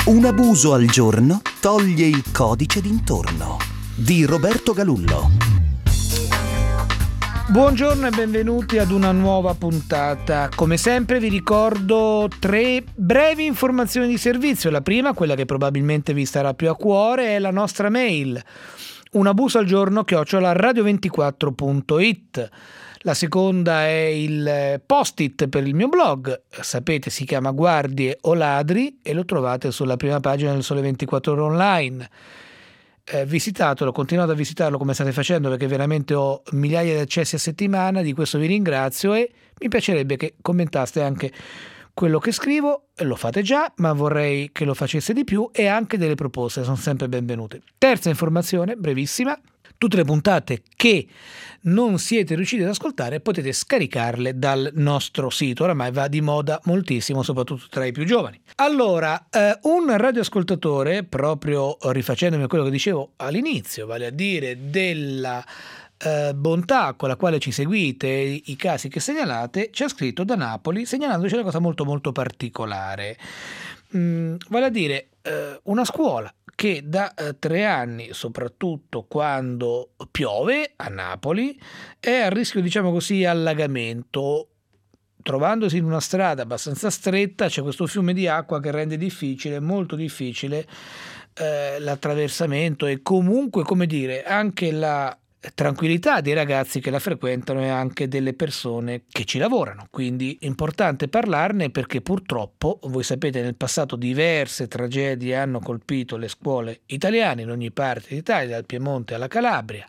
Un abuso al giorno toglie il codice d'intorno di Roberto Galullo. Buongiorno e benvenuti ad una nuova puntata. Come sempre vi ricordo 3 brevi informazioni di servizio. La prima, quella che probabilmente vi starà più a cuore, è la nostra mail unabusoalgiorno@radio24.it. La seconda è il post-it per il mio blog, sapete si chiama Guardie o Ladri e lo trovate sulla prima pagina del Sole 24 Ore Online. Visitatelo, continuate a visitarlo come state facendo perché veramente ho migliaia di accessi a settimana, di questo vi ringrazio e mi piacerebbe che commentaste anche quello che scrivo, lo fate già, ma vorrei che lo facesse di più e anche delle proposte, sono sempre benvenute. Terza informazione, brevissima. Tutte le puntate che non siete riusciti ad ascoltare potete scaricarle dal nostro sito, oramai va di moda moltissimo, soprattutto tra i più giovani. Allora, un radioascoltatore, proprio rifacendomi a quello che dicevo all'inizio, vale a dire della bontà con la quale ci seguite, i casi che segnalate, ci ha scritto da Napoli segnalandoci una cosa molto molto particolare. Vale a dire una scuola che da 3 anni, soprattutto quando piove a Napoli, è a rischio, diciamo così, allagamento. Trovandosi in una strada abbastanza stretta c'è questo fiume di acqua che rende difficile, molto difficile, l'attraversamento e comunque, come dire, anche la tranquillità dei ragazzi che la frequentano e anche delle persone che ci lavorano. Quindi è importante parlarne perché purtroppo, voi sapete, nel passato diverse tragedie hanno colpito le scuole italiane in ogni parte d'Italia, dal Piemonte alla Calabria,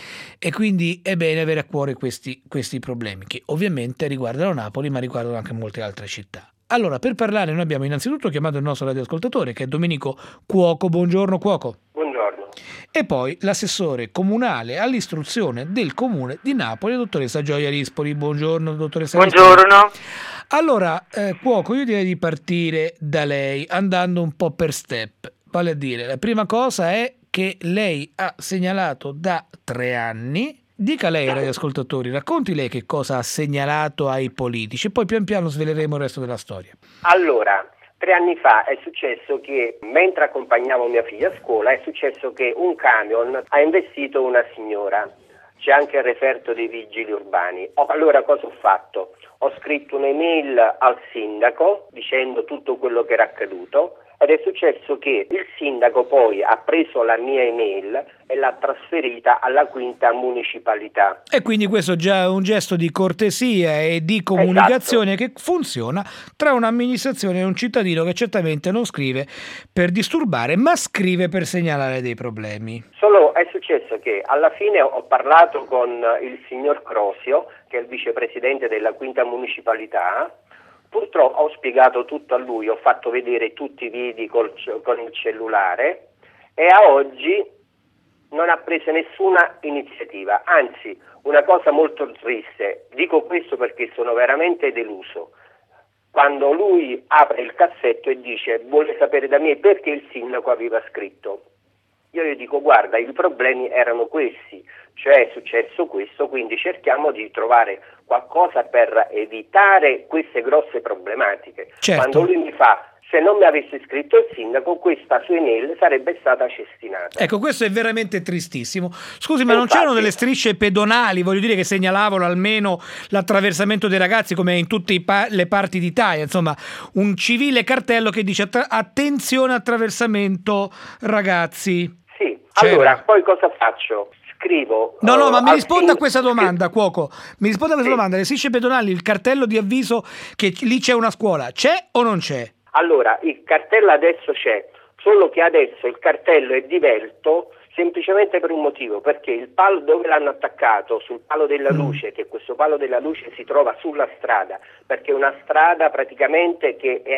e quindi è bene avere a cuore questi problemi che ovviamente riguardano Napoli ma riguardano anche molte altre città. Allora, per parlare noi abbiamo innanzitutto chiamato il nostro radioascoltatore che è Domenico Cuoco. Buongiorno Cuoco. Buongiorno. E poi l'assessore comunale all'istruzione del comune di Napoli, dottoressa Gioia Rispoli. Buongiorno dottoressa Rispoli. Buongiorno. Allora, Cuoco, io direi di partire da lei andando un po' per step. Vale a dire, la prima cosa è che lei ha segnalato da 3 anni. Dica lei ai radioascoltatori, racconti lei che cosa ha segnalato ai politici e poi pian piano sveleremo il resto della storia. Allora, 3 anni fa è successo che, mentre accompagnavo mia figlia a scuola, è successo che un camion ha investito una signora. C'è anche il referto dei vigili urbani. Allora cosa ho fatto? Ho scritto un'email al sindaco dicendo tutto quello che era accaduto ed è successo che il sindaco poi ha preso la mia email e l'ha trasferita alla 5ª municipalità. E quindi questo già è un gesto di cortesia e di comunicazione, esatto, che funziona tra un'amministrazione e un cittadino che certamente non scrive per disturbare ma scrive per segnalare dei problemi. Solo è successo che alla fine ho parlato con il signor Crosio, che è il vicepresidente della 5ª municipalità. Purtroppo ho spiegato tutto a lui, ho fatto vedere tutti i video con il cellulare e a oggi non ha preso nessuna iniziativa, anzi una cosa molto triste, dico questo perché sono veramente deluso, quando lui apre il cassetto e dice vuole sapere da me perché il sindaco aveva scritto. Io gli dico guarda, i problemi erano questi, cioè è successo questo, quindi cerchiamo di trovare qualcosa per evitare queste grosse problematiche. Certo. Quando lui mi fa se non mi avesse scritto il sindaco questa sua email sarebbe stata cestinata. Ecco, questo è veramente tristissimo. Scusi, ma non c'erano delle strisce pedonali, voglio dire, che segnalavano almeno l'attraversamento dei ragazzi come in tutte le parti d'Italia, insomma un civile cartello che dice attenzione attraversamento ragazzi. Sì, c'era. Allora poi cosa faccio? Scrivo. No, ma mi risponda a questa domanda, Cuoco. Mi risponda a questa domanda. Le strisce pedonali, il cartello di avviso che lì c'è una scuola, c'è o non c'è? Allora, il cartello adesso c'è, solo che adesso il cartello è divelto semplicemente per un motivo, perché il palo dove l'hanno attaccato, sul palo della luce, che questo palo della luce si trova sulla strada, perché è una strada praticamente che è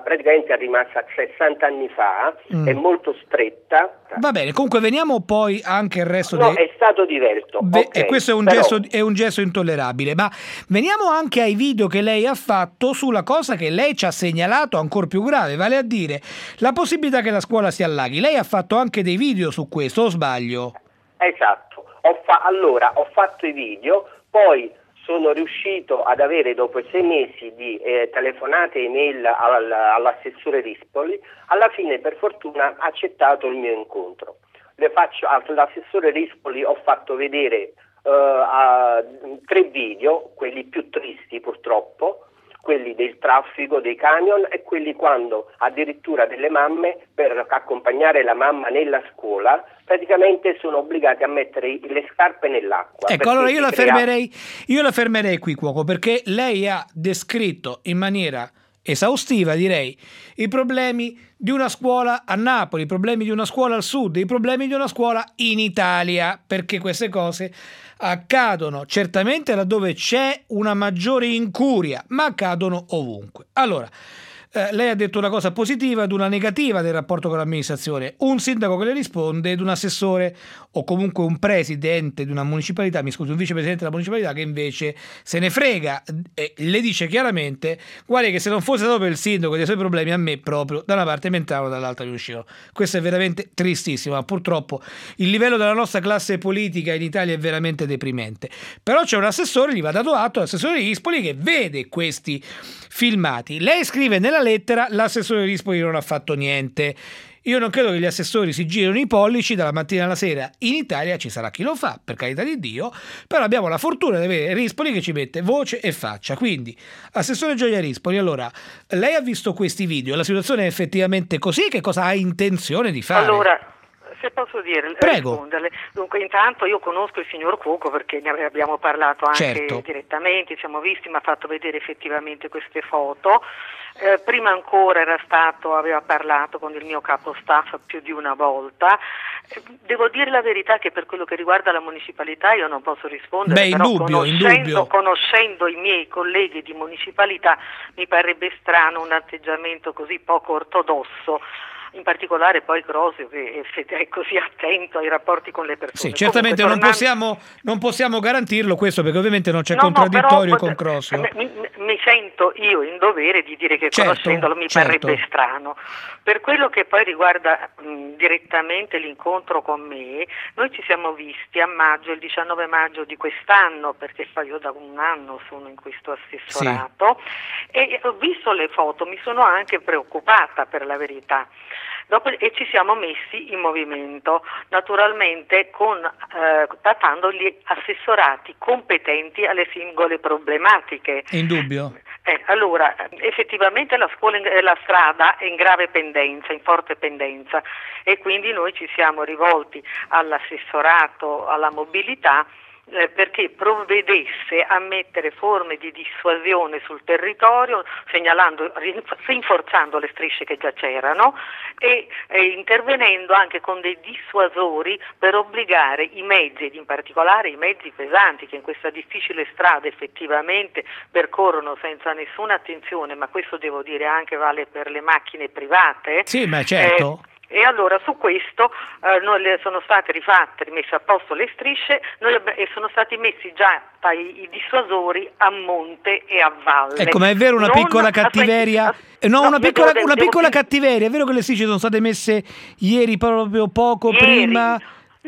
rimasta 60 anni fa, è molto stretta. Va bene, comunque veniamo poi anche il resto No, è stato divelto. Okay, e questo è un gesto intollerabile, ma veniamo anche ai video che lei ha fatto sulla cosa che lei ci ha segnalato ancora più grave, vale a dire la possibilità che la scuola si allaghi. Lei ha fatto anche dei video su questo, o sbaglio? Esatto, allora ho fatto i video, poi sono riuscito ad avere, dopo 6 mesi di telefonate e email all'assessore Rispoli, alla fine per fortuna ha accettato il mio incontro. All'assessore Rispoli ho fatto vedere 3 video, quelli più tristi purtroppo, quelli del traffico dei camion e quelli quando addirittura delle mamme, per accompagnare la mamma nella scuola, praticamente sono obbligate a mettere le scarpe nell'acqua. Ecco, allora io la fermerei qui, Cuoco, perché lei ha descritto in maniera esaustiva, direi, i problemi di una scuola a Napoli, i problemi di una scuola al sud, i problemi di una scuola in Italia, perché queste cose accadono certamente laddove c'è una maggiore incuria, ma accadono ovunque. Allora, lei ha detto una cosa positiva ed una negativa del rapporto con l'amministrazione, un sindaco che le risponde ed un assessore o comunque un presidente di una municipalità, un vicepresidente della municipalità che invece se ne frega e le dice chiaramente: guardi che se non fosse stato per il sindaco e dei suoi problemi, a me proprio da una parte mi entravano, dall'altra mi uscivano. Questo è veramente tristissimo, ma purtroppo il livello della nostra classe politica in Italia è veramente deprimente. Però c'è un assessore, gli va dato atto, l'assessore Rispoli, che vede questi filmati. Lei scrive nella lettera: l'assessore Rispoli non ha fatto niente. Io non credo che gli assessori si girino i pollici dalla mattina alla sera. In Italia ci sarà chi lo fa, per carità di Dio, però abbiamo la fortuna di avere Rispoli che ci mette voce e faccia. Quindi, assessore Gioia Rispoli, allora, lei ha visto questi video, la situazione è effettivamente così, che cosa ha intenzione di fare? Allora, se posso dire, prego. Risponderle. Dunque, intanto io conosco il signor Cuoco perché ne abbiamo parlato anche certo. direttamente, ci siamo visti, mi ha fatto vedere effettivamente queste foto. Prima ancora aveva parlato con il mio capo staff più di una volta. Devo dire la verità che per quello che riguarda la municipalità io non posso rispondere. Beh, però conoscendo i miei colleghi di municipalità mi parrebbe strano un atteggiamento così poco ortodosso. In particolare poi Crosio, che è così attento ai rapporti con le persone. Sì, certamente non possiamo garantirlo questo, perché ovviamente non c'è contraddittorio con Crosio. Mi sento io in dovere di dire che certo, conoscendolo mi parrebbe strano. Per quello che poi riguarda direttamente l'incontro con me, noi ci siamo visti a maggio, il 19 maggio di quest'anno, perché poi io da un anno sono in questo assessorato, sì. E ho visto le foto, mi sono anche preoccupata, per la verità. E ci siamo messi in movimento, naturalmente datando gli assessorati competenti alle singole problematiche. Indubbio. Allora, effettivamente la strada è in grave pendenza, in forte pendenza, e quindi noi ci siamo rivolti all'assessorato alla mobilità perché provvedesse a mettere forme di dissuasione sul territorio, rinforzando le strisce che già c'erano e intervenendo anche con dei dissuasori per obbligare i mezzi, ed in particolare i mezzi pesanti che in questa difficile strada effettivamente percorrono senza nessuna attenzione, ma questo devo dire anche vale per le macchine private. Sì, ma certo. E allora su questo sono state messe a posto le strisce e sono stati messi già i dissuasori a monte e a valle. Ecco, ma è vero una piccola cattiveria? Una piccola cattiveria. È vero che le strisce sono state messe ieri proprio poco prima?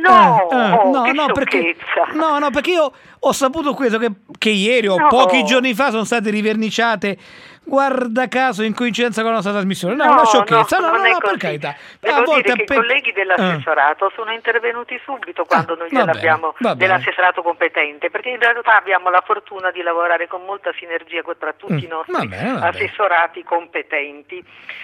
Perché io ho saputo questo che ieri o pochi giorni fa sono state riverniciate, guarda caso, in coincidenza con la nostra trasmissione. Una sciocchezza, per carità. Devo dire che i colleghi dell'assessorato sono intervenuti subito quando noi gliel'abbiamo dell'assessorato competente, perché in realtà abbiamo la fortuna di lavorare con molta sinergia tra tutti i nostri assessorati competenti.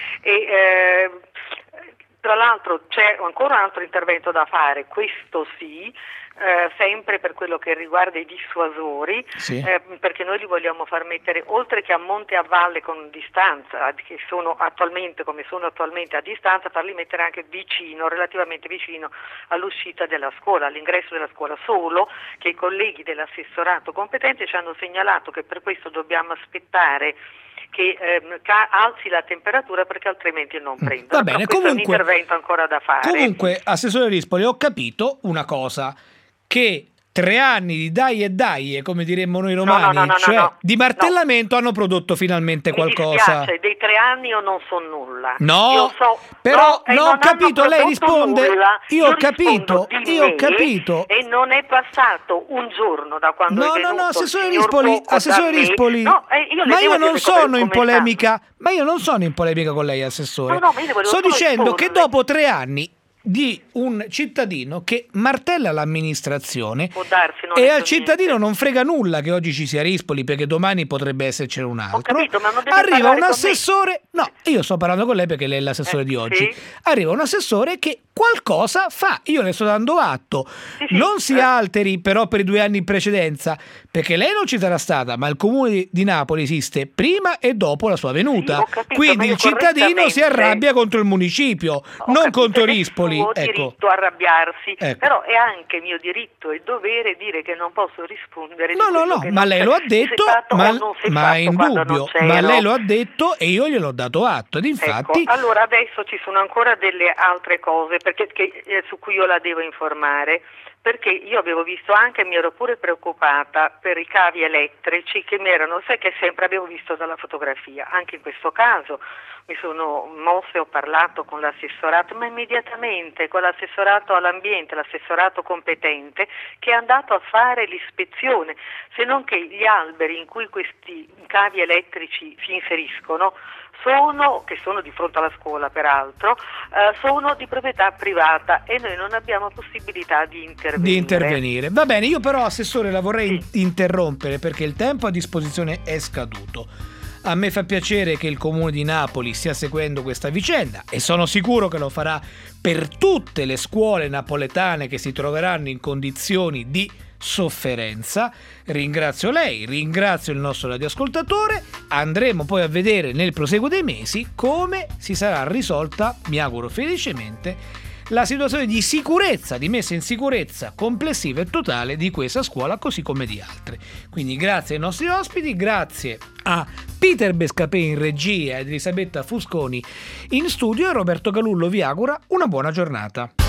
E tra l'altro c'è ancora un altro intervento da fare, questo sì, sempre per quello che riguarda i dissuasori, sì. Perché noi li vogliamo far mettere oltre che a monte e a valle con distanza, che sono attualmente come sono attualmente a distanza, farli mettere anche relativamente vicino all'uscita della scuola, all'ingresso della scuola, solo che i colleghi dell'assessorato competente ci hanno segnalato che per questo dobbiamo aspettare che alzi la temperatura, perché altrimenti non prendono. Va bene, comunque, è un intervento ancora da fare. Comunque, assessore Rispoli, ho capito una cosa, che 3 anni di dai, come diremmo noi romani, di martellamento hanno prodotto finalmente qualcosa. Mi dispiace, dei 3 anni io non so nulla. No, io so, però ho capito, lei risponde, io ho capito. E non è passato un giorno da quando è venuto assessore Rispoli, ma io non sono in polemica, con lei, assessore. Sto dicendo che dopo 3 anni di un cittadino che martella l'amministrazione e al cittadino non frega nulla che oggi ci sia Rispoli perché domani potrebbe essercene un altro. Capito, ma non deve arriva un assessore, io sto parlando con lei perché lei è l'assessore di oggi, arriva un assessore che qualcosa fa, io le sto dando atto, non si alteri però per i 2 anni in precedenza, perché lei non ci sarà stata, ma il comune di Napoli esiste prima e dopo la sua venuta, quindi il cittadino si arrabbia contro il municipio, non contro Rispoli. Ho diritto a arrabbiarsi, però è anche mio diritto e dovere dire che non posso rispondere. Ma lei lo ha detto, ma è indubbio, ma lei lo ha detto e io gliel'ho dato atto ed infatti. Allora adesso ci sono ancora delle altre cose su cui io la devo informare. Perché io avevo visto anche, mi ero pure preoccupata per i cavi elettrici che mi erano, sai che sempre avevo visto dalla fotografia, anche in questo caso mi sono mossa e ho parlato con l'assessorato, ma immediatamente con l'assessorato all'ambiente, l'assessorato competente che è andato a fare l'ispezione, se non che gli alberi in cui questi cavi elettrici si inseriscono che sono di fronte alla scuola peraltro, sono di proprietà privata e noi non abbiamo possibilità di intervenire. Va bene, io però, assessore, la vorrei interrompere perché il tempo a disposizione è scaduto. A me fa piacere che il Comune di Napoli stia seguendo questa vicenda e sono sicuro che lo farà per tutte le scuole napoletane che si troveranno in condizioni di sofferenza. Ringrazio lei, ringrazio il nostro radioascoltatore. Andremo poi a vedere nel proseguo dei mesi come si sarà risolta, mi auguro felicemente, la situazione di sicurezza, di messa in sicurezza complessiva e totale di questa scuola così come di altre. Quindi grazie ai nostri ospiti, grazie a Peter Bescapè in regia ed Elisabetta Fusconi in studio, e Roberto Galullo vi augura una buona giornata.